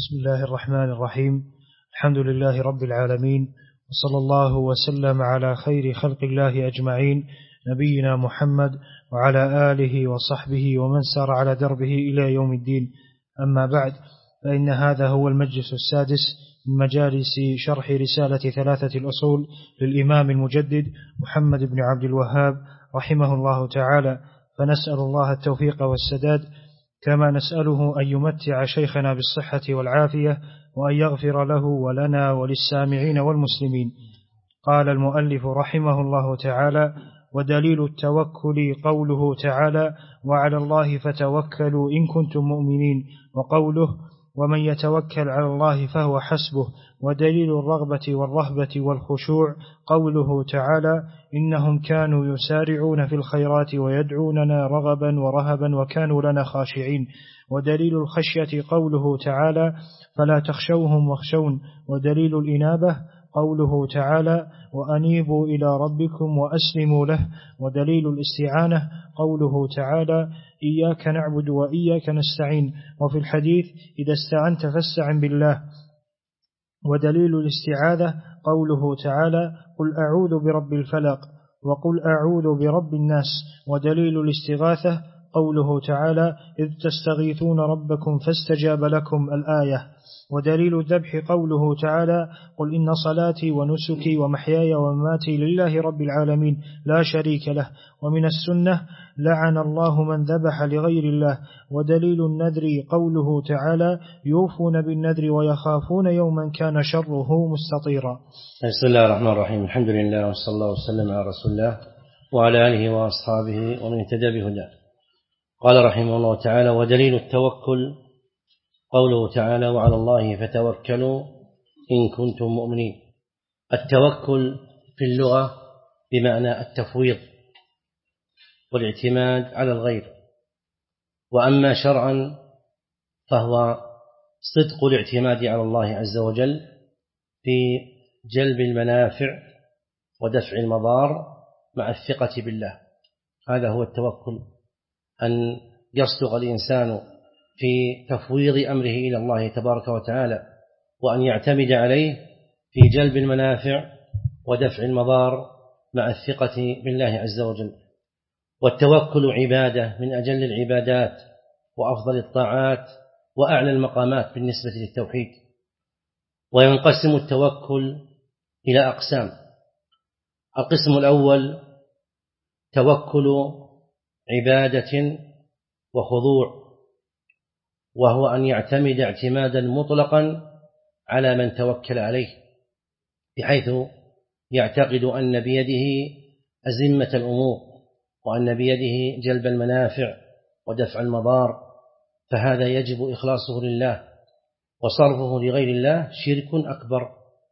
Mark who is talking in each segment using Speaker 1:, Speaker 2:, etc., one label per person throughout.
Speaker 1: بسم الله الرحمن الرحيم. الحمد لله رب العالمين، وصلى الله وسلم على خير خلق الله أجمعين، نبينا محمد وعلى آله وصحبه ومن سار على دربه إلى يوم الدين. أما بعد، فإن هذا هو المجلس السادس من مجالس شرح رسالة ثلاثة الأصول للإمام المجدد محمد بن عبد الوهاب رحمه الله تعالى، فنسأل الله التوفيق والسداد، كما نسأله أن يمتع شيخنا بالصحة والعافية، وأن يغفر له ولنا وللسامعين والمسلمين. قال المؤلف رحمه الله تعالى: ودليل التوكل قوله تعالى: وعلى الله فتوكلوا إن كنتم مؤمنين، وقوله: ومن يتوكل على الله فهو حسبه. ودليل الرغبة والرهبة والخشوع قوله تعالى: إنهم كانوا يسارعون في الخيرات ويدعوننا رغبا ورهبا وكانوا لنا خاشعين. ودليل الخشية قوله تعالى: فلا تخشوهم واخشون. ودليل الإنابة قوله تعالى: وأنيبوا إلى ربكم وأسلموا له. ودليل الاستعانة قوله تعالى: إياك نعبد وإياك نستعين. وفي الحديث: إذا استعنت فاستعن بالله. ودليل الاستعاذة قوله تعالى: قل أعوذ برب الفلق وقل أعوذ برب الناس. ودليل الاستغاثة قوله تعالى: إذ تستغيثون ربكم فاستجاب لكم، الآية. ودليل الذبح قوله تعالى: قل إن صلاتي ونسكي ومحياي ومماتي لله رب العالمين لا شريك له. ومن السنة: لعن الله من ذبح لغير الله. ودليل النذر قوله تعالى: يوفون بالنذر ويخافون يوما كان شره مستطيرا.
Speaker 2: بسم الله الرحمن الرحيم. الحمد لله وصلى الله وسلم على رسول الله وعلى آله وأصحابه ومن اهتدى بهداه. قال رحمه الله تعالى: ودليل التوكل قوله تعالى: وعلى الله فتوكلوا إن كنتم مؤمنين. التوكل في اللغة بمعنى التفويض والاعتماد على الغير، وأما شرعا فهو صدق الاعتماد على الله عز وجل في جلب المنافع ودفع المضار مع الثقة بالله. هذا هو التوكل، أن يصدق الإنسان في تفويض أمره إلى الله تبارك وتعالى، وأن يعتمد عليه في جلب المنافع ودفع المضار مع الثقة بالله عز وجل. والتوكل عبادة من أجل العبادات وأفضل الطاعات وأعلى المقامات بالنسبة للتوحيد. وينقسم التوكل إلى أقسام. القسم الأول توكل عبادة وخضوع، وهو أن يعتمد اعتمادا مطلقا على من توكل عليه، بحيث يعتقد أن بيده أزمة الأمور، وأن بيده جلب المنافع ودفع المضار، فهذا يجب إخلاصه لله، وصرفه لغير الله شرك أكبر.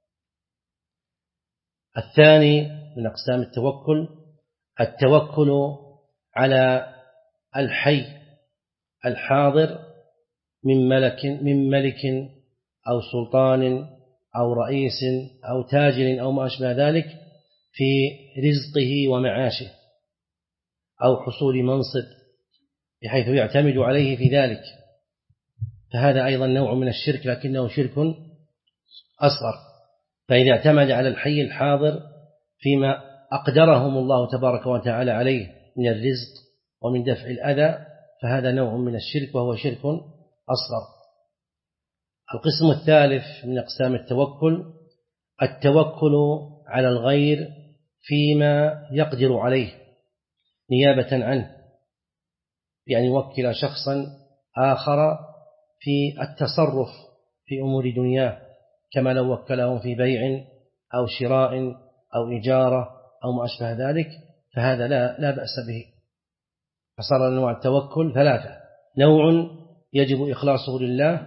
Speaker 2: الثاني من أقسام التوكل على الحي الحاضر من ملك أو سلطان أو رئيس أو تاجر أو ما أشبه ذلك في رزقه ومعاشه أو حصول منصب، بحيث يعتمد عليه في ذلك، فهذا أيضا نوع من الشرك، لكنه شرك أصغر. فإذا اعتمد على الحي الحاضر فيما أقدرهم الله تبارك وتعالى عليه من الرزق ومن دفع الأذى، فهذا نوع من الشرك وهو شرك أصغر. القسم الثالث من أقسام التوكل على الغير فيما يقدر عليه نيابة عنه، يعني يوكل شخصا آخر في التصرف في أمور دنياه، كما لو وكلهم في بيع أو شراء أو إجارة أو ما أشبه ذلك، فهذا لا بأس به. فصار أنواع التوكل ثلاثة: نوع يجب إخلاصه لله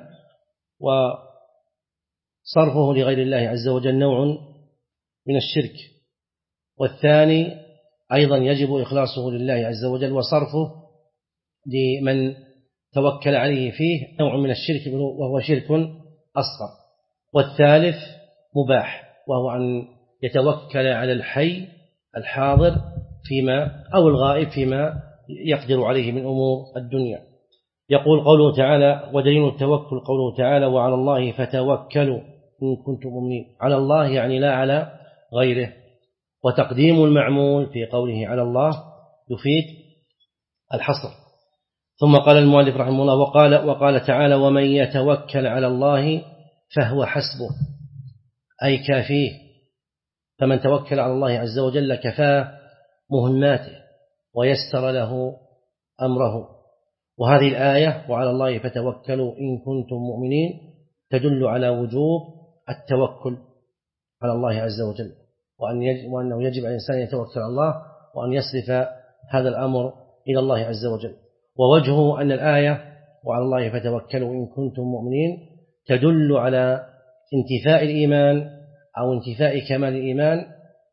Speaker 2: وصرفه لغير الله عز وجل، نوع من الشرك. والثاني أيضا يجب إخلاصه لله عز وجل وصرفه لمن توكل عليه فيه، نوع من الشرك وهو شرك أصغر. والثالث مباح، وهو أن يتوكل على الحي الحاضر فيما أو الغائب فيما يقدر عليه من أمور الدنيا. يقول قوله تعالى: ودليل التوكل قوله تعالى: وعلى الله فتوكلوا إن كنتم مؤمنين. على الله يعني لا على غيره. وتقديم المعمول في قوله على الله يفيد الحصر. ثم قال المؤلف رحمه الله: وقال تعالى: ومن يتوكل على الله فهو حسبه، أي كافيه. فمن توكل على الله عز وجل كفاه مهماته ويسر له أمره. وهذه الآية وعلى الله فتوكلوا إن كنتم مؤمنين تدل على وجوب التوكل على الله عز وجل، وأنه يجب على الإنسان يتوكل على الله وأن يصرف هذا الأمر إلى الله عز وجل. ووجهه أن الآية وعلى الله فتوكلوا إن كنتم مؤمنين تدل على انتفاء الإيمان أو انتفاء كمال الإيمان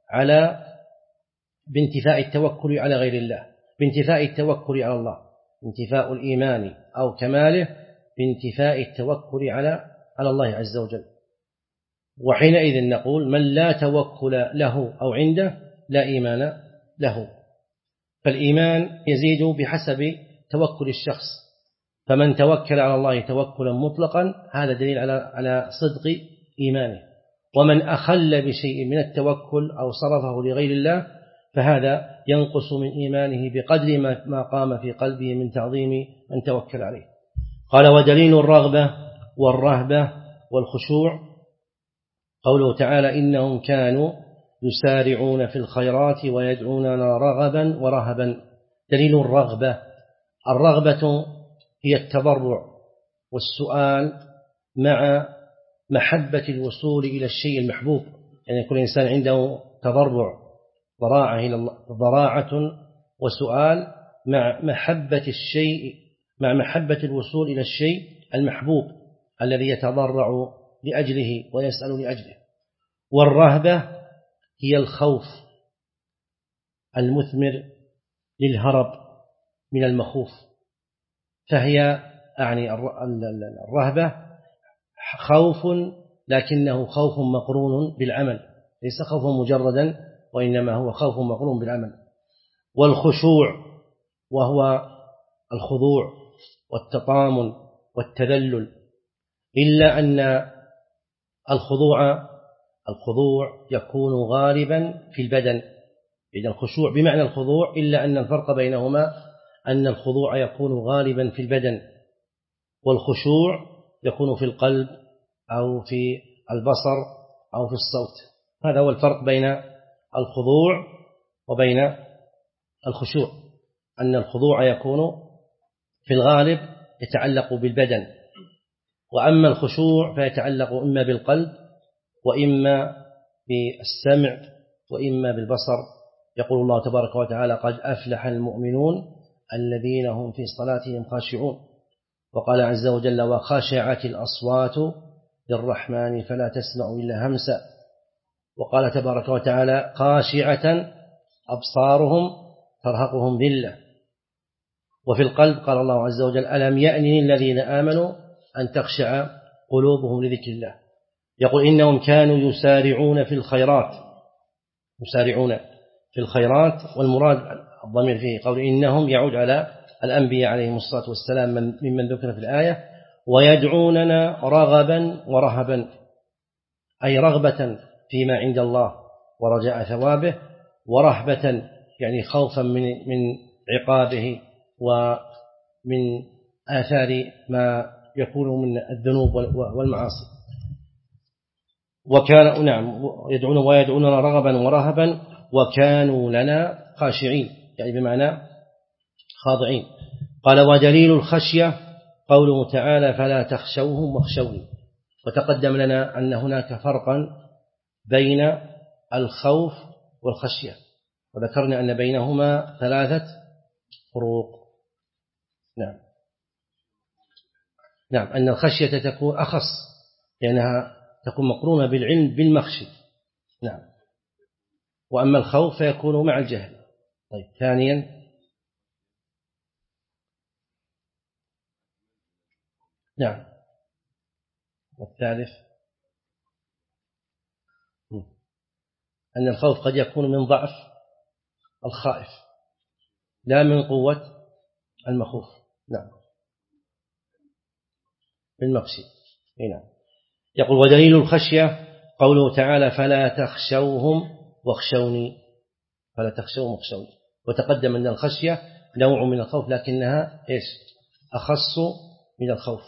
Speaker 2: بانتفاء التوكل على غير الله، بانتفاء التوكل على الله، انتفاء الإيمان أو كماله بانتفاء التوكل على الله عز وجل. وحينئذ نقول: من لا توكل له أو عنده لا إيمان له. فالإيمان يزيد بحسب توكل الشخص، فمن توكل على الله توكلا مطلقا هذا دليل على صدق إيمانه. ومن أخل بشيء من التوكل أو صرفه لغير الله فهذا ينقص من إيمانه بقدر ما قام في قلبه من تعظيم من توكل عليه. قال: ودليل الرغبة والرهبة والخشوع قوله تعالى: إنهم كانوا يسارعون في الخيرات ويدعوننا رغبا ورهبا. دليل الرغبة هي التضرع والسؤال مع محبة الوصول إلى الشيء المحبوب، يعني كل إنسان عنده تضرع ضراعة وسؤال مع محبة الشيء، مع محبة الوصول إلى الشيء المحبوب الذي يتضرع لأجله ويسأل لأجله. والرهبة هي الخوف المثمر للهرب من المخوف، فهي يعني الرهبة خوف لكنه خوف مقرون بالعمل، ليس خوفا مجردا وإنما هو خوف مقرون بالعمل. والخشوع وهو الخضوع والتطامن والتذلل، إلا أن الخضوع يكون غالبا في البدن، إذا الخشوع بمعنى الخضوع، إلا أن الفرق بينهما أن الخضوع يكون غالبا في البدن والخشوع يكون في القلب أو في البصر أو في الصوت. هذا هو الفرق بين الخضوع وبين الخشوع، أن الخضوع يكون في الغالب يتعلق بالبدن، وأما الخشوع فيتعلق إما بالقلب وإما بالسمع وإما بالبصر. يقول الله تبارك وتعالى: قد أفلح المؤمنون الذين هم في صلاتهم خاشعون. وقال عز وجل: وخشعت الأصوات للرحمن فلا تسمع إلا همسا. وقال تبارك وتعالى: خاشعة أبصارهم ترهقهم ذلة. وفي القلب قال الله عز وجل: ألم يأن للذين آمنوا أن تخشع قلوبهم لذكر الله. يقول: إنهم كانوا يسارعون في الخيرات، والمراد الضمير فيه قول إنهم يعود على الأنبياء عليهم الصلاة والسلام ممن ذكر في الآية. ويدعوننا رغبا ورهبا، أي رغبة فيما عند الله ورجاء ثوابه، ورهبة يعني خوفا من عقابه ومن آثار ما يكون من الذنوب والمعاصي. ويدعوننا رغبا ورهبا وكانوا لنا خاشعين، يعني بمعنى خاضعين. قال: ودليل الخشية قوله تعالى: فلا تخشوهم واخشوني. وتقدم لنا أن هناك فرقا بين الخوف والخشية، وذكرنا أن بينهما 3 فروق. نعم، أن الخشية تكون أخص لأنها تكون مقرونة بالعلم بالمخشي، نعم، وأما الخوف فيكون مع الجهل. طيب، ثانيا، نعم، والثالث أن الخوف قد يكون من ضعف الخائف لا من قوة المخوف. نعم. بالمقصي. هنا يقول ودليل الخشية قوله تعالى فلا تخشوهم واخشوني، فلا تخشوهم واخشوني. وتقدم أن الخشية نوع من الخوف لكنها أخص من الخوف.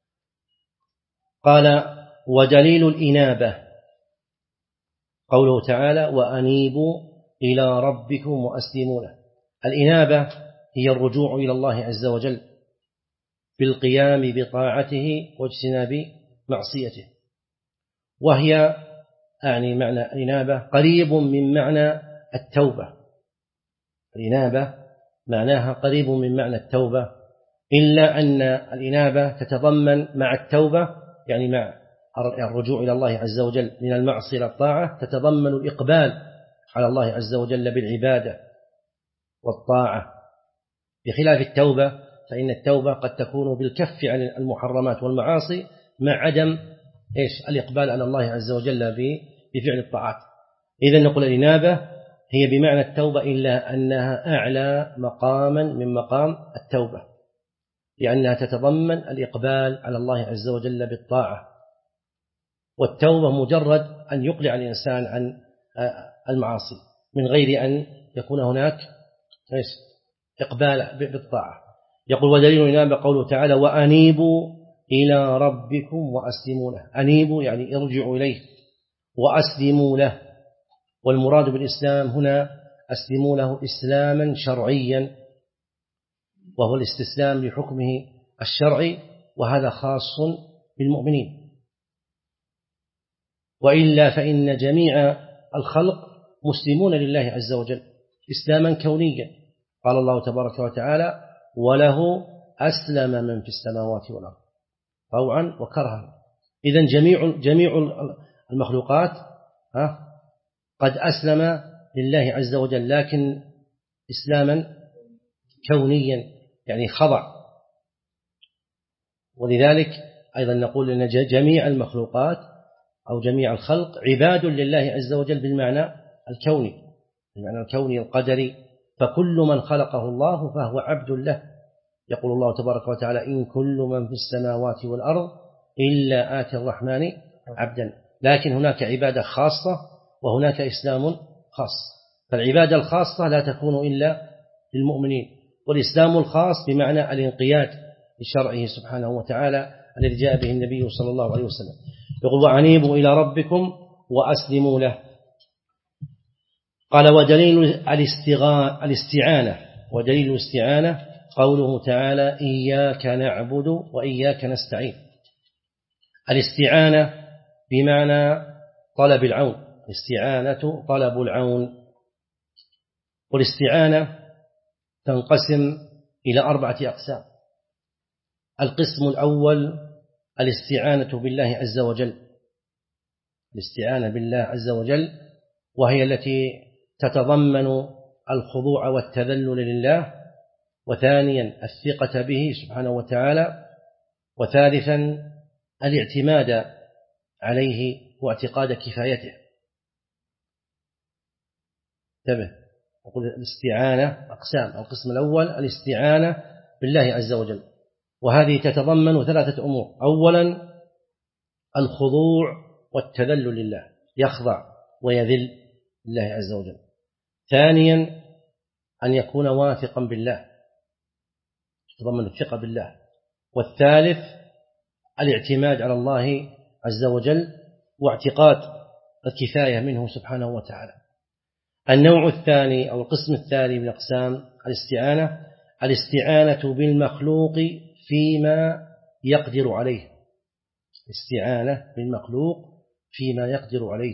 Speaker 2: قال ودليل الإنابة قوله تعالى وأنيبوا إلى ربكم وأسلموا له. الإنابة هي الرجوع إلى الله عز وجل بالقيام بطاعته واجتناب معصيته، وهي يعني معنى الإنابة قريب من معنى التوبة. الإنابة معناها قريب من معنى التوبة، إلا أن الإنابة تتضمن مع التوبة يعني مع الرجوع إلى الله عز وجل من المعصية إلى الطاعة تتضمن الإقبال على الله عز وجل بالعبادة والطاعة، بخلاف التوبة فإن التوبة قد تكون بالكف عن المحرمات والمعاصي مع عدم الإقبال على الله عز وجل بفعل الطاعات. إذن نقول الإنابة هي بمعنى التوبة إلا أنها أعلى مقاما من مقام التوبة، لأنها تتضمن الإقبال على الله عز وجل بالطاعة، والتوبة مجرد أن يقلع الإنسان عن المعاصي من غير أن يكون هناك إقبال بالطاعة. يقول ودليل الإنابة قوله تعالى وأنيبوا إلى ربكم وأسلموا له. أنيبوا يعني ارجعوا إليه، وأسلموا له، والمراد بالإسلام هنا أسلموا له إسلاما شرعيا، وهو الاستسلام لحكمه الشرعي، وهذا خاص بالمؤمنين، وإلا فإن جميع الخلق مسلمون لله عز وجل إسلاما كونيا. قال الله تبارك وتعالى وله أسلم من في السماوات والأرض طوعا وكرها. إذن جميع المخلوقات قد أسلم لله عز وجل، لكن إسلاما كونيا يعني خضع. ولذلك أيضا نقول أن جميع المخلوقات أو جميع الخلق عباد لله عز وجل بالمعنى الكوني، بالمعنى الكوني القدري، فكل من خلقه الله فهو عبد له. يقول الله تبارك وتعالى إن كل من في السماوات والأرض إلا آتي الرحمن عبدا. لكن هناك عبادة خاصة وهناك إسلام خاص، فالعبادة الخاصة لا تكون إلا للمؤمنين، والإسلام الخاص بمعنى الانقياد لشرعه سبحانه وتعالى الذي جاء به النبي صلى الله عليه وسلم. يقول وأنيبوا إلى ربكم وأسلموا له. قال ودليل الاستعانة، ودليل الاستعانة قوله تعالى إياك نعبد وإياك نستعين. الاستعانة بمعنى طلب العون، الاستعانة طلب العون. والاستعانة تنقسم إلى 4 أقسام. القسم الأول الاستعانة بالله عز وجل، الاستعانة بالله عز وجل، وهي التي تتضمن الخضوع والتذلل لله، وثانيا الثقة به سبحانه وتعالى، وثالثا الاعتماد عليه واعتقاد كفايته. انتبه، أقول الاستعانة أقسام. القسم الأول الاستعانة بالله عز وجل، وهذه تتضمن 3 أمور. أولا الخضوع والتذلل لله، يخضع ويذل لله عز وجل. ثانيا أن يكون واثقا بالله، تتضمن الثقة بالله. والثالث الاعتماد على الله عز وجل واعتقاد الكفاية منه سبحانه وتعالى. النوع الثاني أو القسم الثاني من أقسام الاستعانة الاستعانة بالمخلوق فيما يقدر عليه، استعانة بالمخلوق فيما يقدر عليه،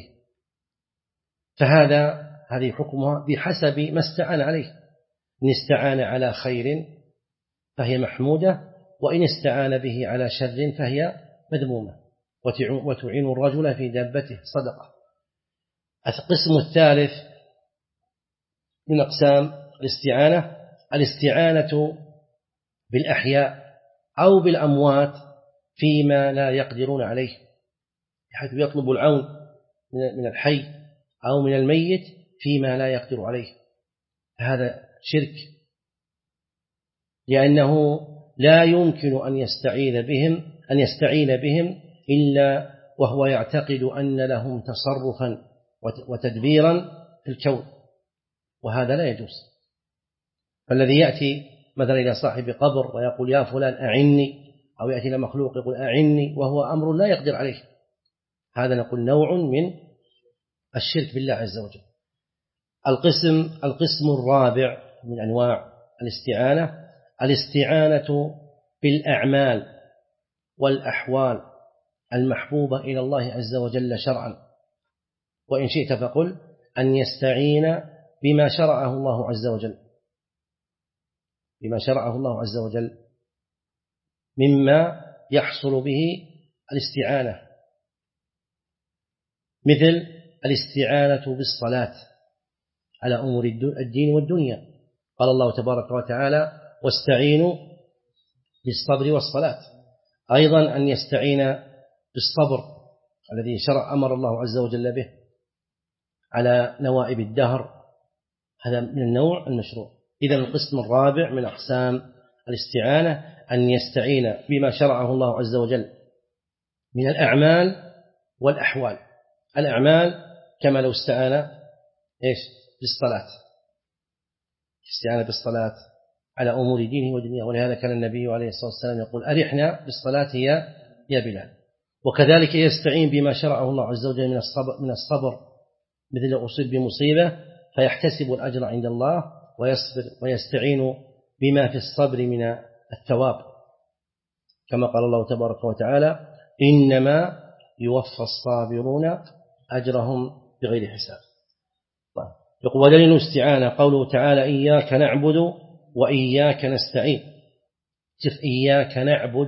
Speaker 2: هذه حكمها بحسب ما استعان عليه. إن استعان على خير فهي محمودة، وإن استعان به على شر فهي مذمومة. وتعين الرجل في دابته صدقة. القسم الثالث من أقسام الاستعانة بالأحياء أو بالأموات فيما لا يقدرون عليه، بحيث يطلب العون من الحي أو من الميت فيما لا يقدر عليه. هذا شرك، لأنه لا يمكن أن يستعيذ بهم أن يستعين بهم إلا وهو يعتقد أن لهم تصرفا وتدبيرا في الكون، وهذا لا يجوز. فالذي يأتي مثلا إلى صاحب قبر ويقول يا فلان أعني، أو يأتي إلى مخلوق يقول أعني وهو أمر لا يقدر عليه، هذا نقول نوع من الشرك بالله عز وجل. القسم الرابع من أنواع الاستعانة بالأعمال والأحوال المحبوبة إلى الله عز وجل شرعا، وإن شئت فقل أن يستعين بما شرعه الله عز وجل، بما شرعه الله عز وجل مما يحصل به الاستعانة، مثل الاستعانة بالصلاة على أمور الدين والدنيا. قال الله تبارك وتعالى واستعينوا بالصبر والصلاة. أيضا أن يستعين بالصبر الذي أمر الله عز وجل به على نوائب الدهر، هذا من النوع المشروع. إذن القسم الرابع من أقسام الاستعانة أن يستعين بما شرعه الله عز وجل من الأعمال والأحوال. الأعمال كما لو استعان بالصلاة، استعان بالصلاة على أمور دينه ودنياه، ولهذا كان النبي عليه الصلاة والسلام يقول أرحنا بالصلاة يا بلال. وكذلك يستعين بما شرعه الله عز وجل من الصبر، مثل لو أصيب بمصيبة فيحتسب الأجر عند الله ويصبر، ويستعين بما في الصبر من الثواب، كما قال الله تبارك وتعالى إنما يوفى الصابرون أجرهم بغير حساب. يقول ودليل الاستعانة قوله تعالى إياك نعبد وإياك نستعين. شوف إياك نعبد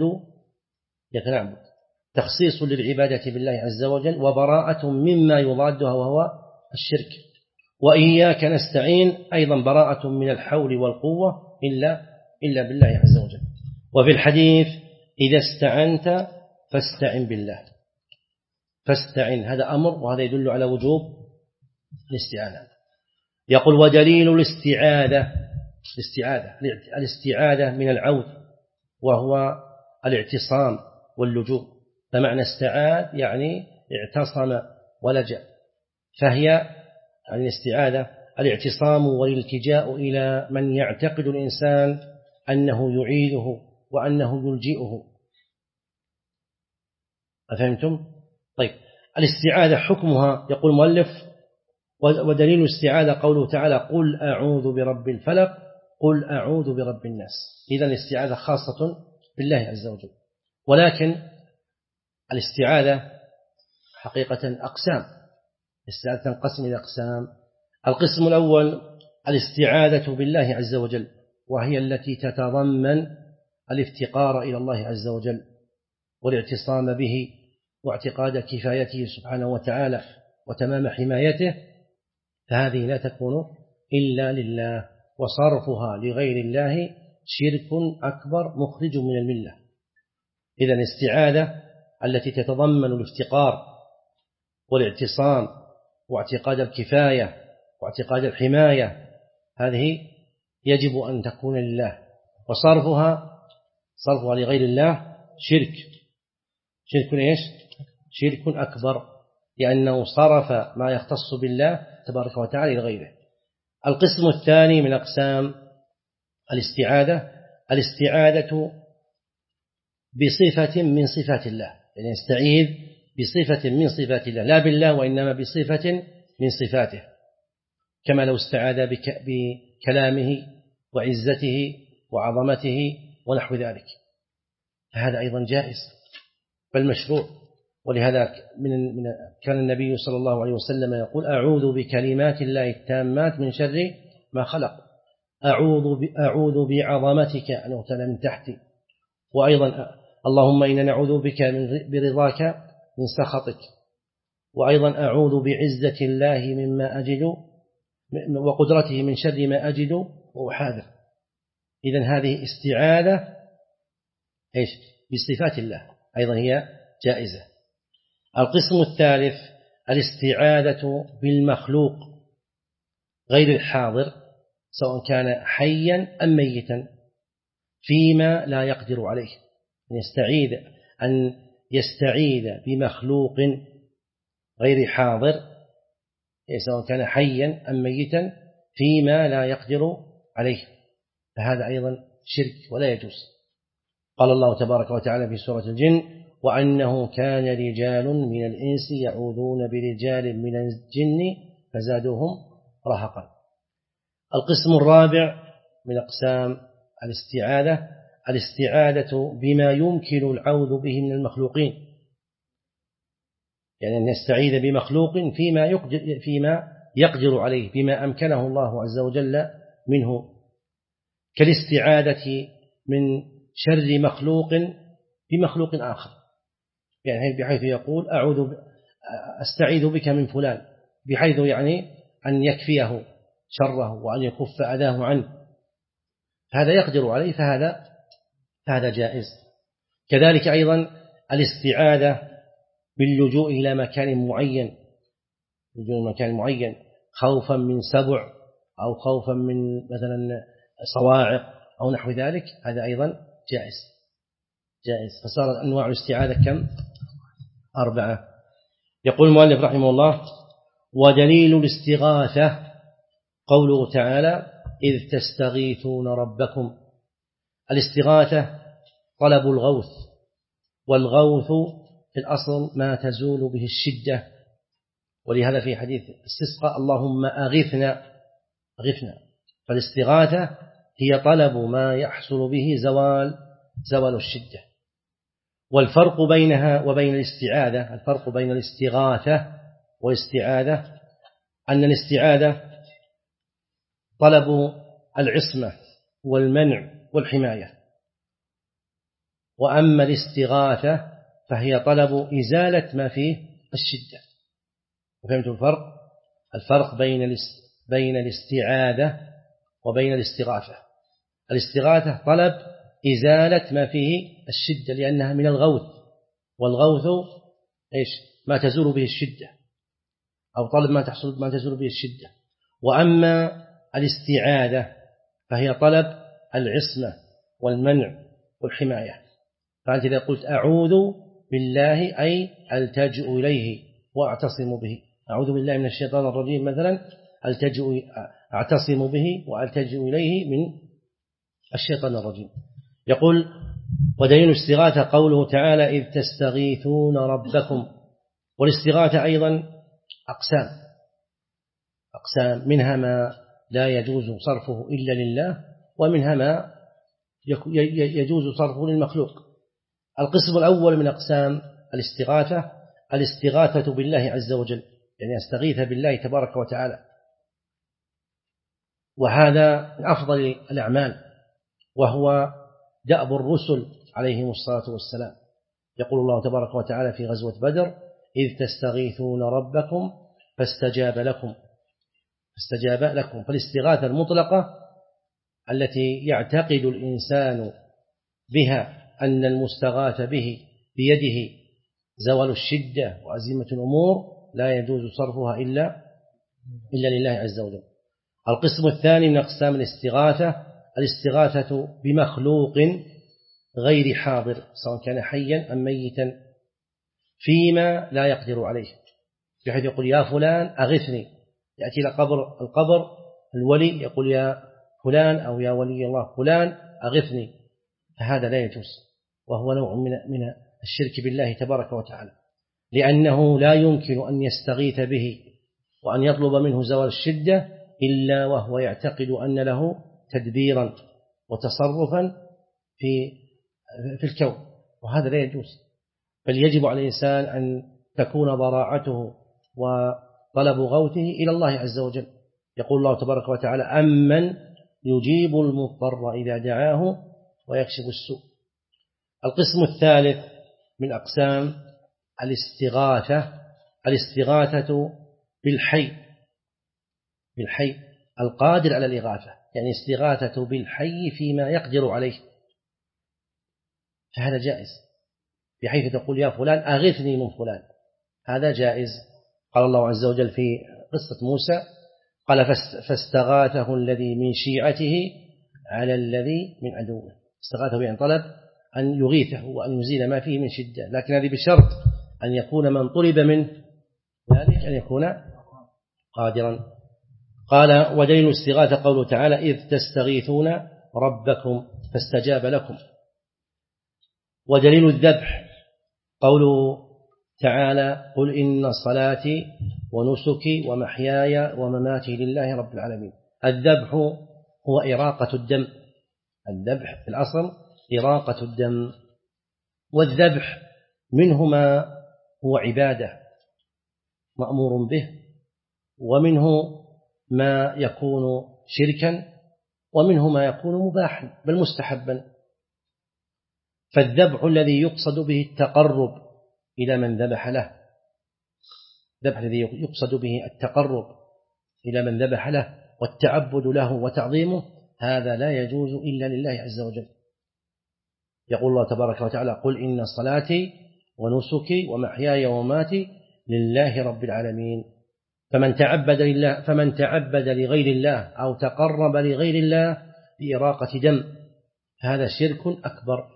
Speaker 2: تخصيص للعبادة بالله عز وجل وبراءة مما يضادها وهو الشرك، وإياك نستعين أيضا براءة من الحول والقوة إلا بالله عز وجل. وفي الحديث إذا استعنت فاستعن بالله، فاستعن، هذا أمر وهذا يدل على وجوب الاستعانة. يقول ودليل الاستعاذة من العوذ وهو الاعتصام واللجوء، فمعنى استعاذ يعني اعتصم ولجأ، فهي يعني الاستعاذة الاعتصام والالتجاء إلى من يعتقد الإنسان أنه يعيده وأنه يلجئه. أفهمتم؟ طيب الاستعاذة حكمها، يقول المؤلف ودليل الاستعاذة قوله تعالى قل أعوذ برب الفلق قل أعوذ برب الناس. إذن الاستعاذة خاصة بالله عز وجل، ولكن الاستعاذة حقيقة أقسام، الاستعاذة تنقسم إلى أقسام. القسم الأول الاستعاذة بالله عز وجل، وهي التي تتضمن الافتقار إلى الله عز وجل والاعتصام به واعتقاد كفايته سبحانه وتعالى وتمام حمايته، فهذه لا تكون إلا لله، وصرفها لغير الله شرك أكبر مخرج من الملة. إذن الاستعاذة التي تتضمن الافتقار والاعتصام واعتقاد الكفاية واعتقاد الحماية، هذه يجب أن تكون لله، وصرفها لغير الله شرك أكبر، لأنه صرف ما يختص بالله تبارك وتعالى لغيره. القسم الثاني من أقسام الاستعاذة بصفة من صفات الله، يعني يستعيذ بصفة من صفات الله، لا بالله وإنما بصفة من صفاته، كما لو استعاذ بكلامه وعزته وعظمته ونحو ذلك، فهذا أيضا جائز بل مشروع. ولهذا كان النبي صلى الله عليه وسلم يقول أعوذ بكلمات الله التامات من شر ما خلق، أعوذ بعظمتك أن أغتال من تحتي، وأيضا اللهم إنا نعوذ بك برضاك من سخطك، وأيضا أعوذ بعزة الله مما أجد وقدرته من شر ما أجد وأحاذر. إذن هذه استعاذة بصفات الله أيضا هي جائزة. القسم الثالث الاستعاذة بالمخلوق غير الحاضر، سواء كان حيا أم ميتا، فيما لا يقدر عليه، يستعيذ أن يستعيذ بمخلوق غير حاضر سواء كان حيا أم ميتا فيما لا يقدر عليه، فهذا أيضا شرك ولا يجوز. قال الله تبارك وتعالى في سورة الجن: وأنه كان رجال من الإنس يعوذون برجال من الجن فزادوهم رهقا. القسم الرابع من أقسام الاستعاذة: الاستعاذة بما يمكن العوذ به من المخلوقين، يعني أن يستعيذ بمخلوق فيما يقدر عليه بما أمكنه الله عز وجل منه، كالاستعاذة من شر مخلوق بمخلوق آخر، يعني بحيث يقول أستعيذ بك من فلان، بحيث يعني أن يكفيه شره وأن يكف أذاه عنه، هذا يقدر عليه فهذا جائز. كذلك أيضا الاستعاذة باللجوء إلى مكان معين خوفا من سبع أو خوفا من مثلا صواعق أو نحو ذلك، هذا أيضا جائز. فصارت أنواع الاستعاذة كم؟ 4. يقول المؤلف رحمه الله: ودليل الاستغاثة قوله تعالى: إذ تستغيثون ربكم. الاستغاثة طلب الغوث، والغوث في الأصل ما تزول به الشدة، ولهذا في حديث استسقى: اللهم أغثنا. فالاستغاثة هي طلب ما يحصل به زوال الشدة. والفرق بينها وبين الاستعاذة، الفرق بين الاستغاثة والاستعاذة أن الاستعاذة طلب العصمة والمنع والحماية، وأما الاستغاثة فهي طلب إزالة ما فيه الشدة. فهمتوا الفرق؟ الفرق بين الاستعاذة وبين الاستغاثة. الاستغاثة طلب إزالة ما فيه الشدة لأنها من الغوث، والغوث ما تزول به الشدة، أو طلب ما تزول به الشدة. وأما الاستعاذة فهي طلب العصمة والمنع والحماية. فأنت إذا قلت أعوذ بالله أي ألتجئ إليه وأعتصم به، أعوذ بالله من الشيطان الرجيم مثلا، أعتصم به وألتجئ إليه من الشيطان الرجيم. يقول: ودليل الاستغاثة قوله تعالى: إذ تستغيثون ربكم. والاستغاثة أيضا أقسام، منها ما لا يجوز صرفه إلا لله، ومنها ما يجوز صرفه للمخلوق. القسم الأول من أقسام الاستغاثة بالله عز وجل، يعني يستغيث بالله تبارك وتعالى، وهذا من أفضل الأعمال، وهو دأب الرسل عليهم الصلاة والسلام. يقول الله تبارك وتعالى في غزوة بدر: إذ تستغيثون ربكم فاستجاب لكم. فالاستغاثة المطلقة التي يعتقد الإنسان بها أن المستغاث به بيده زوال الشدة وعزيمة الأمور لا يجوز صرفها إلا لله عز وجل. القسم الثاني من أقسام الاستغاثة بمخلوق غير حاضر، سواء كان حيا أم ميتا، فيما لا يقدر عليه، بحيث يقول: يا فلان أغثني، يأتي إلى القبر الولي يقول: يا فلان أو يا ولي الله فلان أغثني، فهذا لا يجوز، وهو نوع من الشرك بالله تبارك وتعالى، لأنه لا يمكن أن يستغيث به وأن يطلب منه زوال الشدة إلا وهو يعتقد أن له تدبيرا وتصرفا في الكون، وهذا لا يجوز. بل يجب على الإنسان أن تكون ضراعته وطلب غوثه إلى الله عز وجل. يقول الله تبارك وتعالى: أمن يجيب المضطر إذا دعاه ويكشف السوء. القسم الثالث من أقسام الاستغاثة بالحي القادر على الإغاثة، يعني استغاثة بالحي فيما يقدر عليه، فهذا جائز، بحيث تقول: يا فلان أغثني من فلان، هذا جائز. قال الله عز وجل في قصة موسى: قال فاستغاثه الذي من شيعته على الذي من عدوه. استغاثه يعني طلب أن يغيثه وأن يزيل ما فيه من شدة، لكن هذه بشرط أن يكون من طلب منه ذلك أن يكون قادرا. قال ودليل الاستغاثة قوله تعالى إذ تستغيثون ربكم فاستجاب لكم. ودليل الذبح قوله تعالى قل إن صلاتي ونسكي ومحياي ومماتي لله رب العالمين. الذبح هو إراقة الدم، الذبح في الأصل إراقة الدم، والذبح منه ما هو عبادة مأمور به، ومنه ما يكون شركا، ومنه ما يكون مباحا بل مستحبا. فالذبح الذي يقصد به التقرب إلى من ذبح له، الذبح الذي يقصد به التقرب إلى من ذبح له والتعبد له وتعظيمه، هذا لا يجوز إلا لله عز وجل. يقول الله تبارك وتعالى قل إن صلاتي ونسكي ومحياي ومماتي لله رب العالمين. فمن تعبد لغير الله أو تقرب لغير الله بإراقة دم هذا شرك أكبر،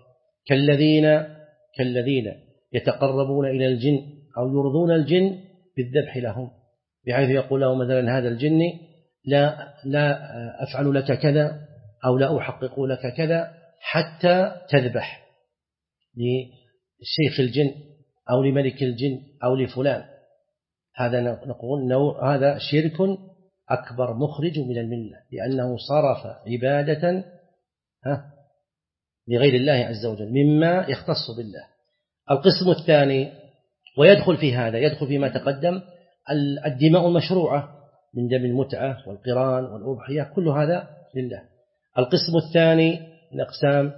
Speaker 2: كالذين يتقربون إلى الجن أو يرضون الجن بالذبح لهم، بحيث يقول له مثلا هذا الجن لا أفعل لك كذا أو لا أحقق لك كذا حتى تذبح لشيخ الجن أو لملك الجن أو لفلان. هذا نقول نوع هذا شرك أكبر مخرج من الملة، لأنه صرف عبادة لغير الله عز وجل مما يختص بالله. القسم الثاني ويدخل في هذا، يدخل فيما تقدم، الدماء المشروعة من دم المتعة والقران والأضحية، كل هذا لله. القسم الثاني من أقسام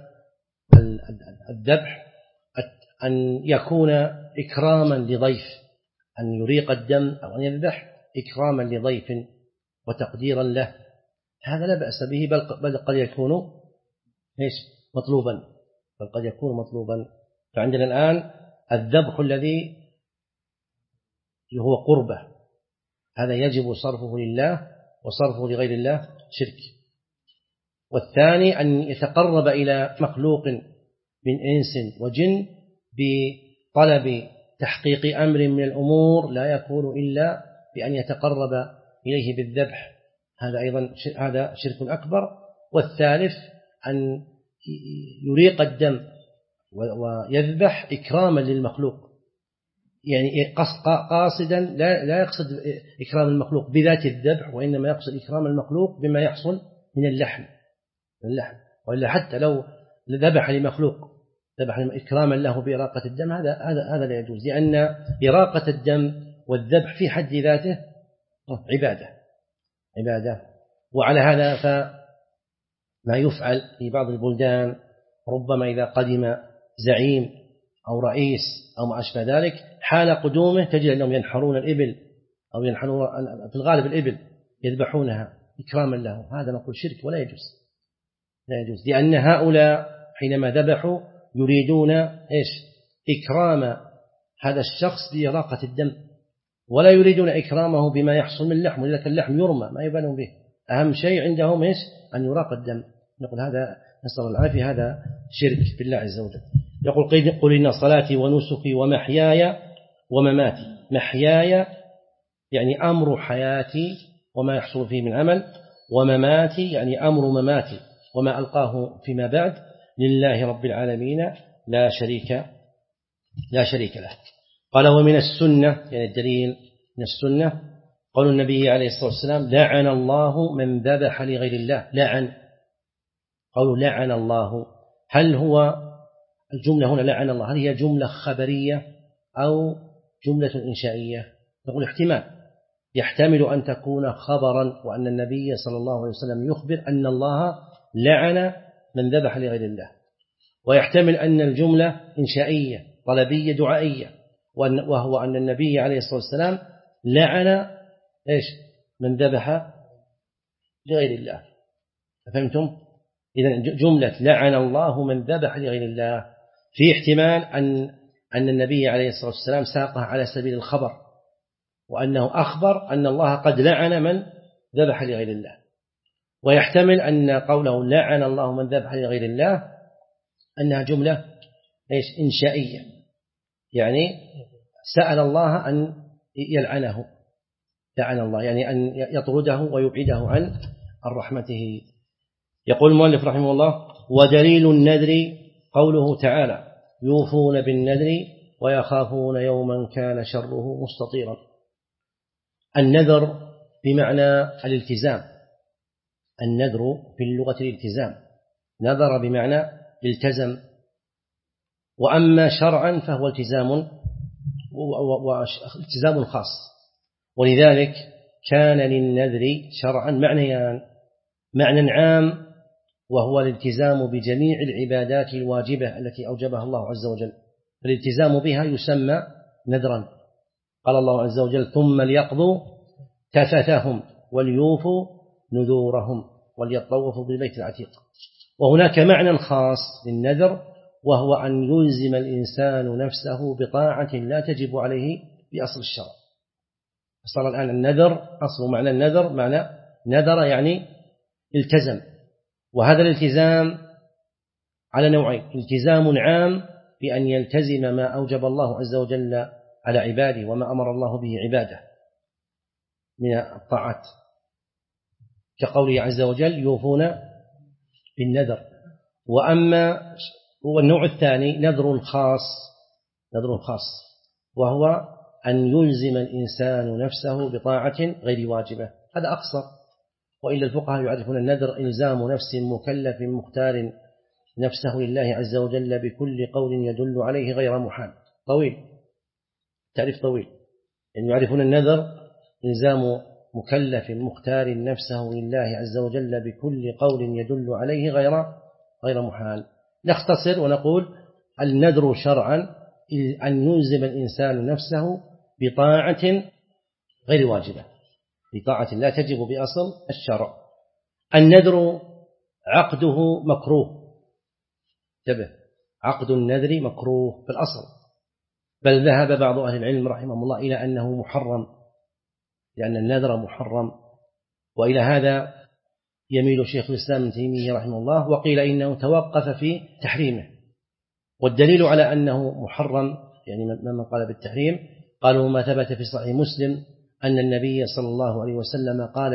Speaker 2: الذبح أن يكون إكراما لضيف، أن يريق الدم أو أن يذبح إكراما لضيف وتقديرا له، هذا لا بأس به، بل قد يكون مطلوبا، بل قد يكون مطلوبا. فعندنا الآن الذبح الذي هو قربة، هذا يجب صرفه لله، وصرفه لغير الله شرك. والثاني أن يتقرب إلى مخلوق من إنس وجن بطلب تحقيق أمر من الأمور لا يكون إلا بأن يتقرب إليه بالذبح، هذا أيضا هذا شرك أكبر. والثالث أن يريق الدم ويذبح إكراما للمخلوق، يعني قاصدا لا يقصد إكرام المخلوق بذات الذبح، وإنما يقصد إكرام المخلوق بما يحصل من اللحم، وإلا حتى لو ذبح لمخلوق ذبح إكراما له بإراقة الدم هذا لا يجوز، لأن إراقة الدم والذبح في حد ذاته عبادة. وعلى هذا فما يفعل في بعض البلدان، ربما إذا قدم زعيم أو رئيس أو ما أشبه ذلك، حال قدومه تجد أنهم ينحرون الإبل أو ينحرون في الغالب الإبل يذبحونها إكراما له، هذا نقول شرك ولا يجوز، لا يجوز، لأن هؤلاء حينما ذبحوا يريدون إكرام هذا الشخص بإراقة الدم، ولا يريدون إكرامه بما يحصل من اللحم، ولذلك اللحم يرمى ما يبالون به، أهم شيء عندهم أن يراق الدم. نقول هذا نسأل الله العافية، هذا شرك بالله عز وجل. يقول قل إن صلاتي ونسكي ومحياي ومماتي. محياي يعني أمر حياتي وما يحصل فيه من عمل، ومماتي يعني أمر مماتي وما ألقاه فيما بعد، لله رب العالمين لا شريك له. قال ومن السنة، يعني الدليل من السنة قول النبي عليه الصلاة والسلام لعن الله من ذبح لغير الله. قالوا لعن الله، هل هو الجملة هنا لعن الله هل هي جملة خبرية أو جملة إنشائية؟ نقول احتمال، يحتمل أن تكون خبرا، وأن النبي صلى الله عليه وسلم يخبر أن الله لعن من ذبح لغير الله، ويحتمل أن الجملة إنشائية طلبية دعائية، وهو أن النبي عليه الصلاة والسلام لعن من ذبح لغير الله. فهمتم؟ إذن جملة لعن الله من ذبح لغير الله في احتمال أن النبي عليه الصلاة والسلام ساقها على سبيل الخبر، وأنه أخبر أن الله قد لعن من ذبح لغير الله. ويحتمل أن قوله لعن الله من ذبح لغير الله أنها جملة إنشائية، يعني سأل الله أن يلعنه، لعن الله يعني أن يطرده ويبعده عن رحمته. يقول المؤلف رحمه الله: ودليل النذر قوله تعالى: يوفون بالنذر ويخافون يوما كان شره مستطيرا. النذر بمعنى الالتزام، النذر في اللغة الالتزام، نذر بمعنى التزم، وأما شرعا فهو التزام خاص، ولذلك كان للنذر شرعا معنيان: معنى عام وهو الالتزام بجميع العبادات الواجبة التي أوجبها الله عز وجل، فالالتزام بها يسمى نذرا. قال الله عز وجل: ثم ليقضوا تفثهم وليوفوا نذورهم وليطوفوا بالبيت العتيق. وهناك معنى خاص للنذر، وهو أن يلزم الإنسان نفسه بطاعة لا تجب عليه بأصل الشرع. صار الآن النذر أصل معنى النذر معنى نذر يعني التزم، وهذا الالتزام على نوعين: التزام عام بأن يلتزم ما أوجب الله عز وجل على عباده وما أمر الله به عباده من الطاعات، كقوله عز وجل: يوفون بالنذر. وأما هو النوع الثاني نذر خاص، وهو أن يلزم الإنسان نفسه بطاعة غير واجبة، هذا أقصر. وإلا الفقهاء يعرفون النذر: إلزام نفس مكلف مختار نفسه لله عز وجل بكل قول يدل عليه غير محال. طويل، تعريف طويل. يعني يعرفون النذر: إلزام مكلف مختار نفسه لله عز وجل بكل قول يدل عليه غير محال. نختصر ونقول: النذر شرعا أن يلزم الإنسان نفسه بطاعة غير واجبة، بطاعة لا تجب بأصل الشرع. النذر عقده مكروه، انتبه، عقد النذر مكروه في الأصل، بل ذهب بعض أهل العلم رحمهم الله إلى أنه محرم، لأن النذر محرم. وإلى هذا يميل شيخ الإسلام ابن تيمية رحمه الله، وقيل إنه توقف في تحريمه. والدليل على أنه محرم، يعني من قال بالتحريم، قالوا ما ثبت في صحيح مسلم أن النبي صلى الله عليه وسلم قال: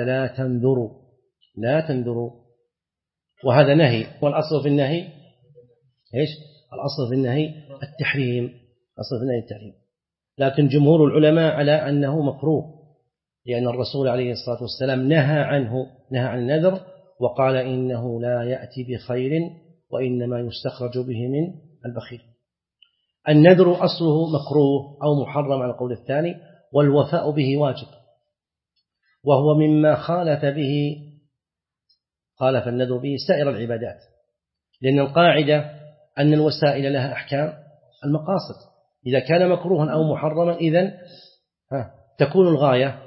Speaker 2: لا تنذروا، وهذا نهي. والأصل في النهي إيش؟ الأصل في النهي التحريم، أصل في النهي التحريم. لكن جمهور العلماء على أنه مكروه، لأن الرسول عليه الصلاة والسلام نهى عن النذر، وقال: إنه لا يأتي بخير وإنما يستخرج به من البخيل. النذر أصله مكروه أو محرم على القول الثاني، والوفاء به واجب، وهو مما خالف النذر به سائر العبادات، لأن القاعدة أن الوسائل لها أحكام المقاصد. إذا كان مكروها أو محرما إذن تكون الغاية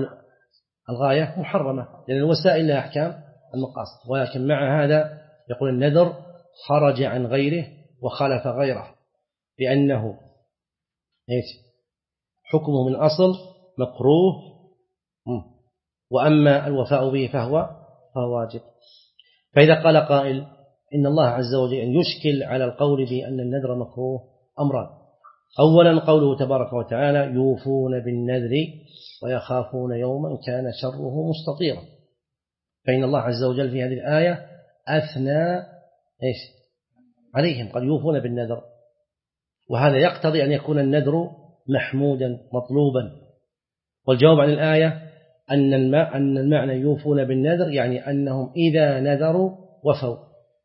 Speaker 2: محرمة، لأن الوسائل لها أحكام المقاصد. ولكن مع هذا يقول النذر خرج عن غيره وخالف غيره، لأنه حكمه من أصل مكروه، وأما الوفاء به فهو واجب. فإذا قال قائل إن الله عز وجل يشكل على القول بأن النذر مكروه أمران: أولا قوله تبارك وتعالى: يوفون بالنذر ويخافون يوما كان شره مستطيرا، فإن الله عز وجل في هذه الآية أثنى عليهم، قال يوفون بالنذر، وهذا يقتضي أن يكون النذر محمودا مطلوبا. والجواب عن الآية أن المعنى يوفون بالنذر يعني أنهم إذا نذروا وفوا،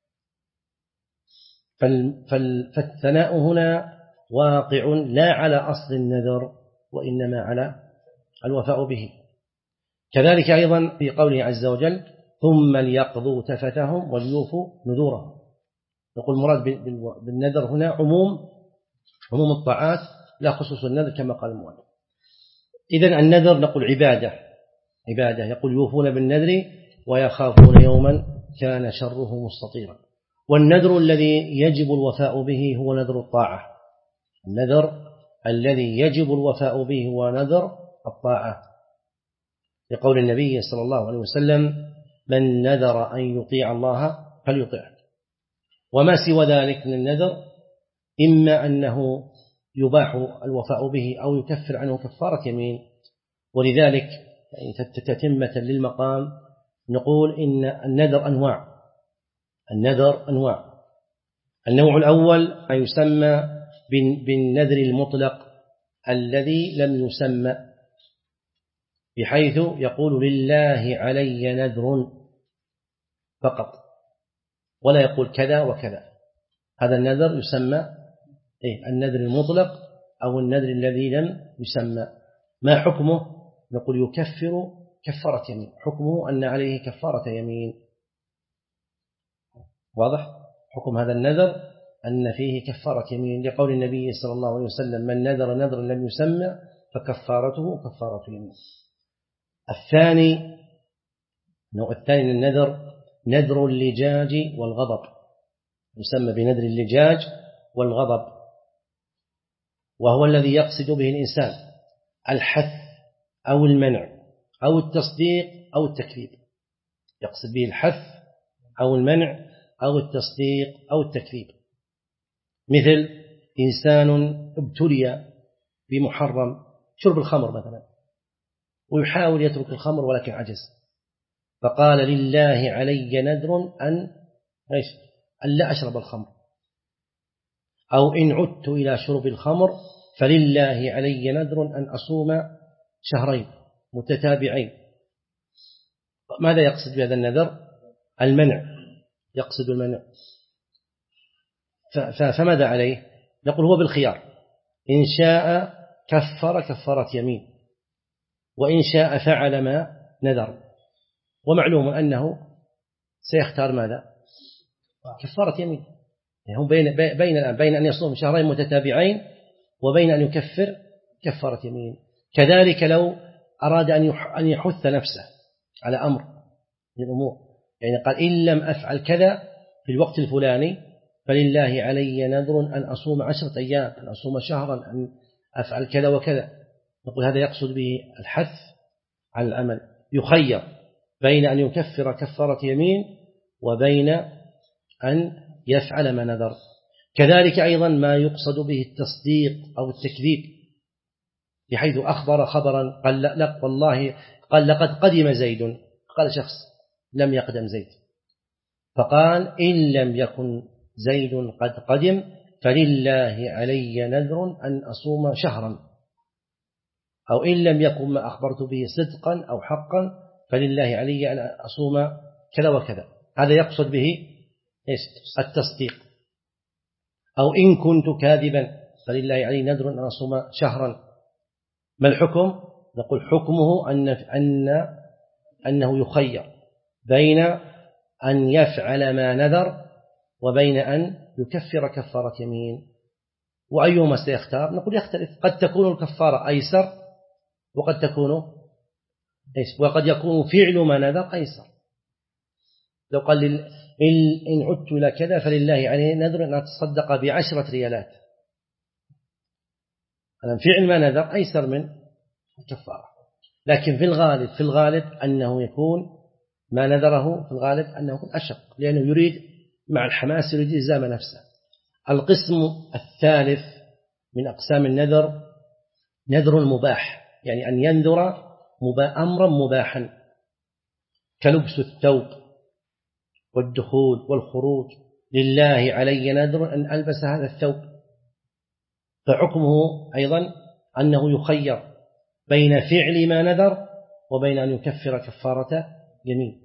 Speaker 2: فالثناء هنا واقع لا على أصل النذر وإنما على الوفاء به. كذلك أيضا في قوله عز وجل: ثم ليقضوا تفثهم وليوفوا نذورهم. نقول المراد بالنذر هنا عموم الطاعات لا خصوص النذر كما قال المؤلف. إذن النذر نقول عبادة، يقول يوفون بالنذر ويخافون يوما كان شره مستطيرا. والنذر الذي يجب الوفاء به هو نذر الطاعة، النذر الذي يجب الوفاء به هو نذر الطاعة، لقول النبي صلى الله عليه وسلم: من نذر أن يطيع الله فليطيعه. وما سوى ذلك من النذر إما أنه يباح الوفاء به أو يكفر عنه كفارة يمين. ولذلك يعني تتمة للمقام نقول إن النذر أنواع. النوع الأول ما يسمى بالنذر المطلق الذي لم يسمى، بحيث يقول لله علي نذر فقط ولا يقول كذا وكذا. هذا النذر يسمى النذر المطلق أو النذر الذي لم يسمى. ما حكمه؟ نقول يكفر كفارة يمين، حكمه أن عليه كفارة يمين. واضح؟ حكم هذا النذر أن فيه كفارة يمين، لقول النبي صلى الله عليه وسلم من نذر نذرا لم يسمى فكفارته كفارة يمين. النوع الثاني من النذر نذر اللجاج والغضب، يسمى بنذر اللجاج والغضب، وهو الذي يقصد به الإنسان الحث أو المنع أو التصديق أو التكذيب. يقصد به الحث أو المنع أو التصديق أو التكذيب. مثل إنسان ابتلي بمحرم شرب الخمر مثلا، ويحاول يترك الخمر ولكن عجز، فقال لله علي نذر أن لا أشرب الخمر، أو إن عدت إلى شرب الخمر فلله علي نذر أن أصوم شهرين متتابعين. ماذا يقصد بهذا النذر؟ المنع، يقصد المنع. فماذا عليه؟ نقول هو بالخيار، إن شاء كفر كفارة يمين، وإن شاء فعل ما نذر. ومعلوم أنه سيختار ماذا؟ كفارة يمين. يعني هم بين أن يصوم شهرين متتابعين وبين أن يكفر كفارة يمين. كذلك لو أراد أن يحث نفسه على أمر من الأمور، يعني قال إن لم أفعل كذا في الوقت الفلاني فلله علي نذر أن أصوم 10 أيام، أن أصوم شهرا، أن أفعل كذا وكذا. نقول هذا يقصد به الحث على العمل، يخير بين أن يكفر كفارة يمين وبين أن يفعل ما نذر. كذلك أيضا ما يقصد به التصديق أو التكذيب، بحيث أخبر خبرا قال لا والله قال لقد قدم زيد، قال شخص لم يقدم زيد، فقال إن لم يكن زيد قد قدم فلله علي نذر أن أصوم شهرا، أو إن لم يكن ما أخبرت به صدقا أو حقا فلله علي أن أصوم كذا وكذا. هذا يقصد به التصديق. أو إن كنت كاذبا فلله علي نذر أن أصوم شهرا. ما الحكم؟ نقول حكمه أنه يخير بين أن يفعل ما نذر وبين أن يكفر كفارة يمين. وأيهما سيختار؟ نقول يختلف، قد تكون الكفارة أيسر وقد يكون فعل ما نذر أيسر. لو قال إن عدت إلى كذا فلله عليه نذر أن أتصدق ب10 ريالات، فعل ما نذر أيسر من الكفارة. لكن في الغالب أنه يكون ما نذره في الغالب أنه يكون أشق، لأنه يريد مع الحماس يريد إلزام نفسه. القسم الثالث من أقسام النذر نذر المباح، يعني أن ينذر أمرا مباحا كلبس الثوب والدخول والخروج. لله علي نذر أن ألبس هذا الثوب، فحكمه أيضا أنه يخير بين فعل ما نذر وبين أن يكفر كفارة يمين.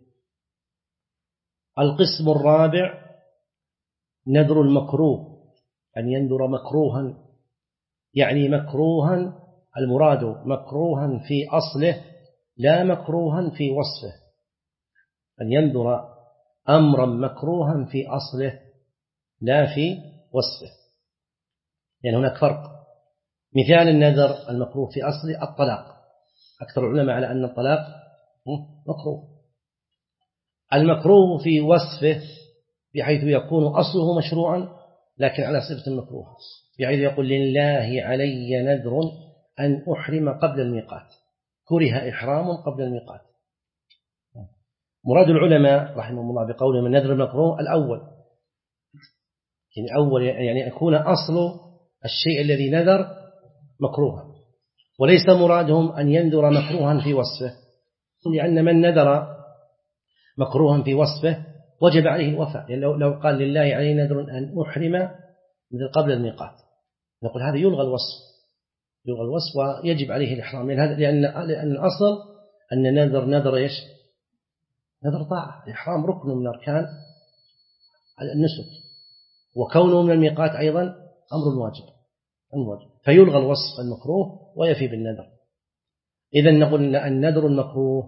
Speaker 2: القسم الرابع نذر المكروه، أن ينذر مكروها، يعني مكروها المراد مكروها في أصله لا مكروها في وصفه. أن ينذر أمرا مكروها في أصله لا في وصفه، يعني هناك فرق. مثال النذر المكروه في أصله الطلاق، أكثر العلماء على أن الطلاق مكروه. المكروه في وصفه بحيث يكون أصله مشروعا لكن على صفة المكروه، بحيث يقول لله علي نذر أن أحرم قبل الميقات، كره إحرام قبل الميقات. مراد العلماء رحمهم الله بقولهم النذر المكروه الأول، يعني أول يعني يكون أصل الشيء الذي نذر مكروها، وليس مرادهم أن ينذر مكروها في وصفه، لأن من نذر مكروها في وصفه وجب عليه الوفاء. يعني لو قال لله عليه نذر أن أحرم مثل قبل الميقات، نقول هذا يلغى الوصف ويجب عليه الإحرام، لأن الأصل أن نذر إيش؟ نذر طاعة. الإحرام ركن من أركان النسك، وكونه من الميقات أيضا أمر واجب، فيلغى الوصف المكروه ويفي بالنذر. إذن نقول النذر المكروه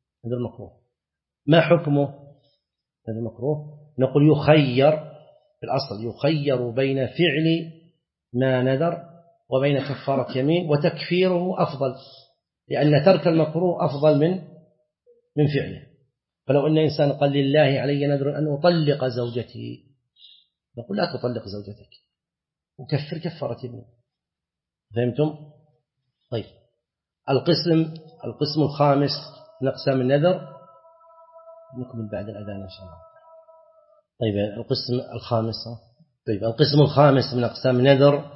Speaker 2: ما حكمه؟ نذر المكروه نقول يخير في الأصل، يخير بين فعل ما نذر وبين كفارة يمين، وتكفيره أفضل، لأن ترك المكروه أفضل من فعله. فلو أن إنسان قال لله علي نذر أن أطلق زوجتي، نقول لا تطلق زوجتك وكفر كفارة يمين. فهمتم؟ طيب، القسم الخامس من أقسام النذر نكمل بعد الأذان إن شاء الله. طيب، القسم الخامس من أقسام النذر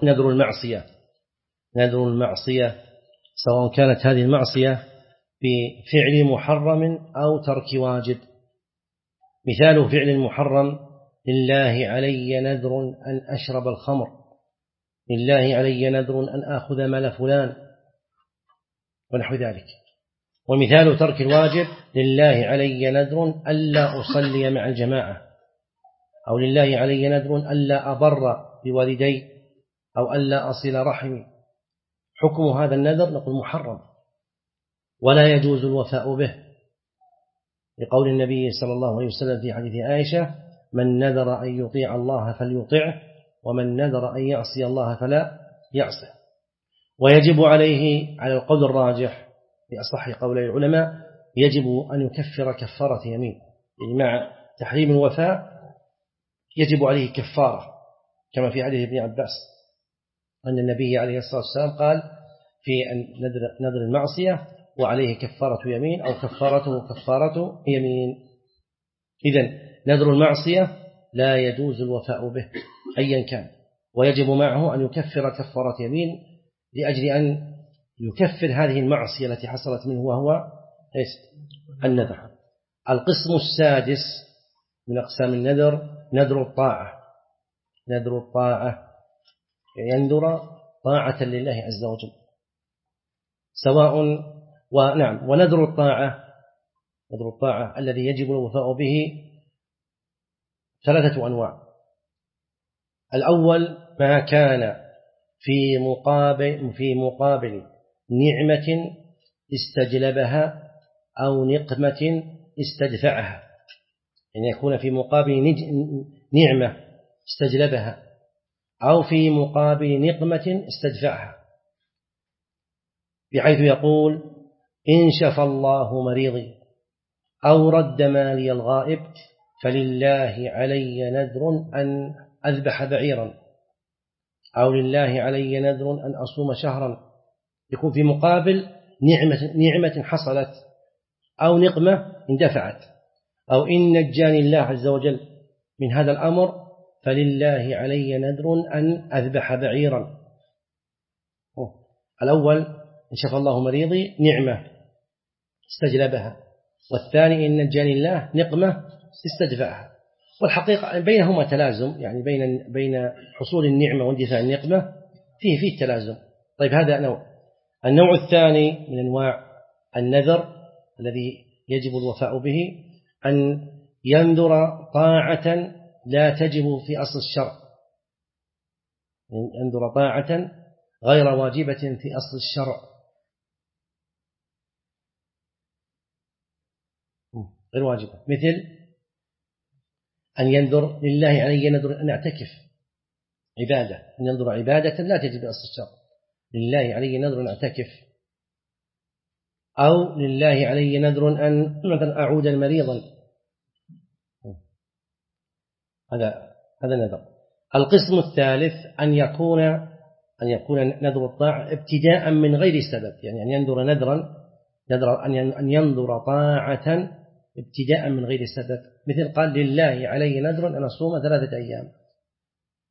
Speaker 2: نذر المعصية، سواء كانت هذه المعصية بفعل محرم أو ترك واجب. مثال فعل المحرم: لله علي نذر أن أشرب الخمر، لله علي نذر أن آخذ مال فلان، ونحو ذلك. ومثال ترك الواجب: لله علي نذر ألا أصلي مع الجماعة، أو لله علي نذر ألا أبر بوالدي، أو ألا أصل رحمي. حكم هذا النذر نقول محرم، ولا يجوز الوفاء به، لقول النبي صلى الله عليه وسلم في حديث عائشة: من نذر أن يطيع الله فليطيعه، ومن نذر أن يعصي الله فلا يعصه. ويجب عليه على القول الراجح بأصح قول العلماء يجب أن يكفر كفارة يمين، يعني مع تحريم الوفاء يجب عليه كفارة، كما في حديث ابن عباس أن النبي عليه الصلاة والسلام قال في نذر المعصية: وعليه كفارة يمين، أو كفارة يمين. إذن نذر المعصية لا يجوز الوفاء به أيا كان، ويجب معه أن يكفر كفارة يمين لأجل أن يكفر هذه المعصية التي حصلت منه، وهو النذر. القسم السادس من أقسام النذر نذر الطاعة، ينذر طاعة لله عز وجل، ونذر الطاعة الذي يجب الوفاء به 3 أنواع. الأول: ما كان في مقابل نعمة استجلبها أو نقمة استدفعها، يعني يكون في مقابل نعمة استجلبها أو في مقابل نقمة استدفعها، بحيث يقول: إن شفى الله مريضي، أو رد مالي الغائب، فلله علي نذر أن أذبح بعيرا، أو لله علي نذر أن أصوم شهرا. يكون في مقابل نعمة حصلت أو نقمة اندفعت، أو إن نجاني الله عز وجل من هذا الأمر، فلله علي نذر أن أذبح بعيرا. الأول: إن شفى الله مريضي، نعمة استجلبها، والثاني: إن نجاني الله، نقمة استدفعها. والحقيقة بينهما تلازم، يعني بين حصول النعمة واندفاع النقمة فيه تلازم. طيب، هذا النوع الثاني من أنواع النذر الذي يجب الوفاء به: أن ينذر طاعة لا تجب في أصل الشرع، ينذر طاعة غير واجبة في أصل الشرع، غير واجبة، مثل أن ينذر لله علي نذر أن أعتكف، عبادة، أن ينذر عبادة لا تجب في أصل الشرع، لله علي نذر أن أعتكف، أو لله علي نذر أن مثلا أعود مريضا. هذا نذر. القسم الثالث: أن يكون نذر الطاعة ابتداء من غير سبب، يعني أن ينذر أن ينذر طاعة ابتداء من غير سبب، مثل قال: لله علي نذر أن أصوم 3 أيام،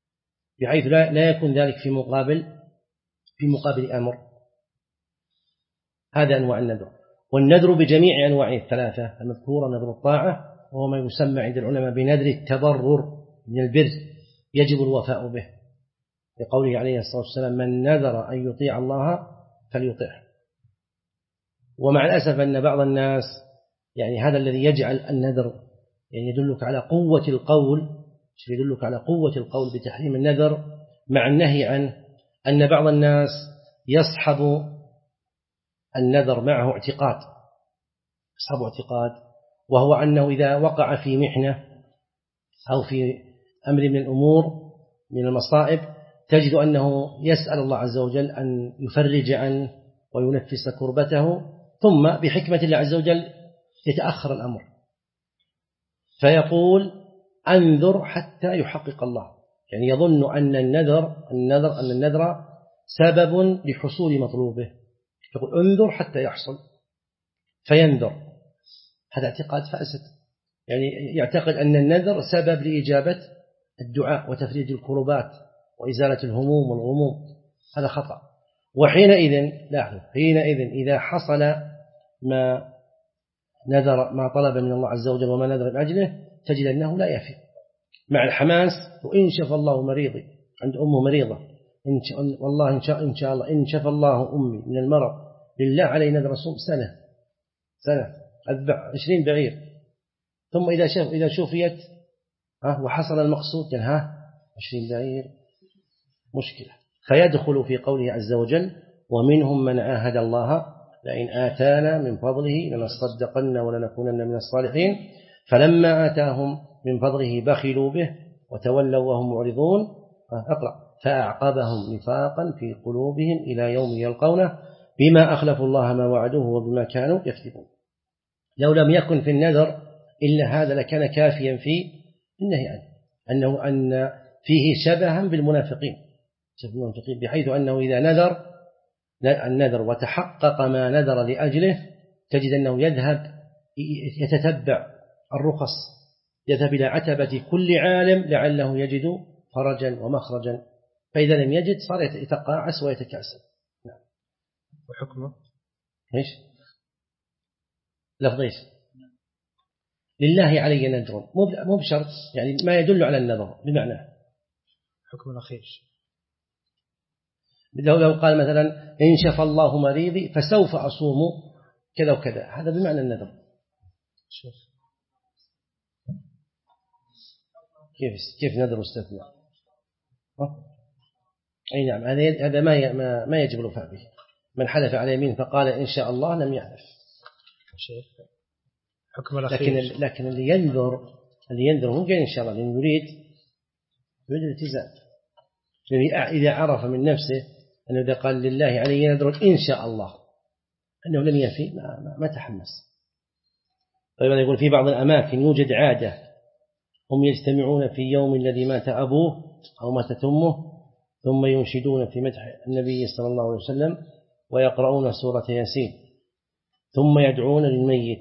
Speaker 2: بحيث لا يكون ذلك في مقابل أمر. هذا أنواع النذر. والنذر بجميع أنواعه الثلاثة المذكورة: نذر الطاعة، وهو ما يسمى عند العلماء بنذر التضرر من البر، يجب الوفاء به، لقوله عليه الصلاة والسلام: من نذر أن يطيع الله فليطيعه. ومع الأسف أن بعض الناس يعني هذا الذي يجعل النذر يعني يدلك على قوة القول بتحريم النذر مع النهي عنه، أن بعض الناس يصحب النذر معه اعتقاد، وهو أنه إذا وقع في محنة أو في أمر من الأمور من المصائب تجد أنه يسأل الله عز وجل أن يفرج عنه وينفس كربته، ثم بحكمة الله عز وجل يتأخر الأمر، فيقول أنذر حتى يحقق الله. يعني يظن أن النذر سبب لحصول مطلوبه، يقول أنذر حتى يحصل فينذر. هذا اعتقاد فاسد، يعني يعتقد أن النذر سبب لإجابة الدعاء وتفريج الكربات وإزالة الهموم والغموم. هذا خطأ. وحينئذ إذا حصل ما طلب من الله عز وجل وما نذر من أجله تجد أنه لا يفي مع الحماس. وإن شفى الله مريضي، عند أمه مريضة، والله إن شاء الله إن شفى الله أمي من المرض لله علي نذر صوم سنة أذبح 20 بعير، ثم إذا شفيت وحصل المقصود 20 بعير مشكلة. فيدخل في قوله عز وجل: ومنهم من عاهد الله لئن آتانا من فضله لنصدقن ولنكونن من الصالحين فلما آتاهم من فضله بخلوا به وتولوا وهم معرضون. أقرأ: فأعقبهم نفاقا في قلوبهم إلى يوم يلقونه بما أخلفوا الله ما وعدوه وبما كانوا يكذبون. لو لم يكن في النذر إلا هذا لكان كافيا في النهي عنه، أن فيه شبها بالمنافقين، بحيث أنه إذا نذر النذر وتحقق ما نذر لأجله تجد أنه يتتبع الرخص، يذهب إلى عتبة كل عالم لعله يجد فرجا ومخرجا، فإذا لم يجد صار يتقاعس ويتكاسل. نعم.
Speaker 1: وحكمه
Speaker 2: إيش؟ لفظ إيش؟ لله علي نذر، مو بشرط، يعني ما يدل على النذر بمعنى
Speaker 1: حكم الأخير.
Speaker 2: لو قال مثلا إن شفى الله مريضي فسوف أصوم كذا وكذا، هذا بمعنى النذر. كيف نذر استثناء؟ أي نعم، هذا ما يجب الوفاء به. من حلف على يمين فقال إن شاء الله لم يحلف.
Speaker 1: حكم الأخير.
Speaker 2: لكن اللي ينذر ممكن إن شاء الله، لأنه يريد الالتزام. إذا عرف من نفسه أنه إذا قال لله علي نذر إن شاء الله أنه لن يفي ما تحمس. طيب يقول في بعض الأماكن يوجد عادة هم يجتمعون في يوم الذي مات أبوه أو ماتت أمه ثم ينشدون في مدح النبي صلى الله عليه وسلم ويقرؤون سورة ياسين ثم يدعون للميت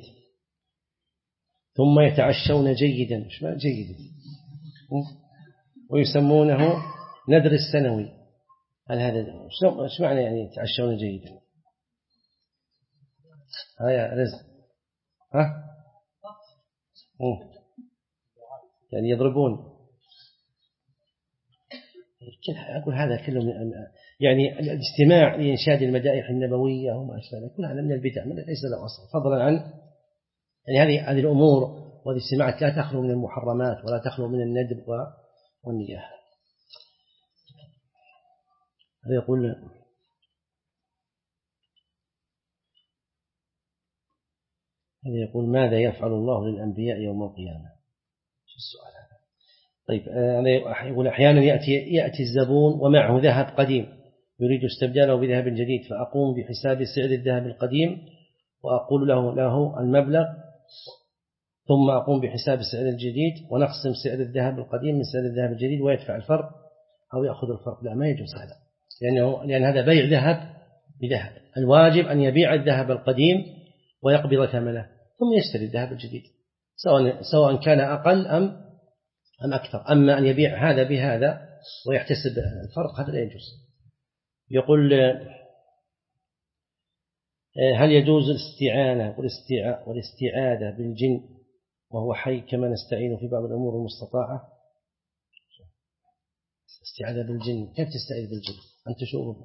Speaker 2: ثم يتعشون جيدا، مش معنى جيدا، ويسمونه نذر السنوي. هل هذا ايش معنى يعني يتعشون جيدا؟ يا رزق يعني يضربون. أقول هذا كله يعني الاستماع لإنشاد المدائح النبوية وما أشبه كل هذا من البدع ليس له أصل، فضلا عن يعني هذه الأمور وهذه السماعات لا تخلو من المحرمات ولا تخلو من الندب والنياحة. هذا يقول ماذا يفعل الله للأنبياء يوم القيامة؟ شو السؤال هذا؟ طيب يقول أحيانا يأتي الزبون ومعه ذهب قديم يريد استبداله بذهب جديد، فأقوم بحساب سعر الذهب القديم وأقول له المبلغ، ثم أقوم بحساب السعر الجديد ونقسم سعر الذهب القديم من سعر الذهب الجديد ويدفع الفرق أو يأخذ الفرق. لا، ما يجوز هذا، لأن هذا بيع ذهب بذهب. الواجب أن يبيع الذهب القديم ويقبض ثمنه ثم يشتري الذهب الجديد سواء كان أقل أم أكثر. أما أن يبيع هذا بهذا ويحتسب الفرق، هذا لا يجوز. يقول هل يجوز الاستعانة والاستعاذة بالجن وهو حي كما نستعين في بعض الأمور المستطاعة؟ استعاذة بالجن، كيف تستعيذ بالجن؟ أنت شو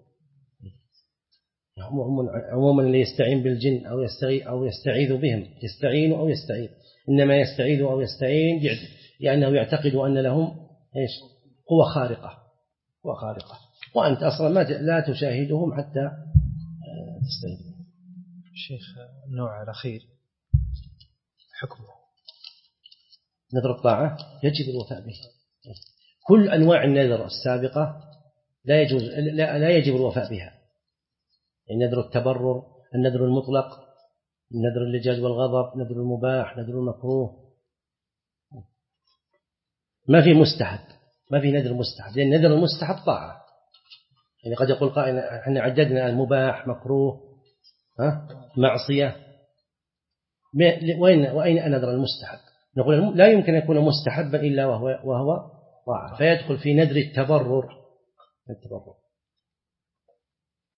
Speaker 2: عموما اللي يستعين بالجن أو يستعيذ بهم، يستعين أو يستعيذ، إنما يستعيذ أو يستعين لأنه يعتقد أن لهم إيش؟ قوة خارقة، وأنت أصلا لا تشاهدهم حتى تستعيذ.
Speaker 1: شيخ النوع الأخير حكمه
Speaker 2: نذر الطاعة يجب الوفاء به. كل أنواع النذر السابقة لا يجب الوفاء بها. النذر التبرر، النذر المطلق، النذر اللجاج والغضب، نذر المباح، نذر المكروه، ما في مستحب، ما في نذر مستحب، لأن النذر المستحب طاعة. يعني قد يقول قائل احنا عددنا المباح، مكروه، معصية، وأين النذر المستحب؟ نقول لا يمكن أن يكون مستحبا إلا وهو طاعة، فيدخل في نذر التبرر.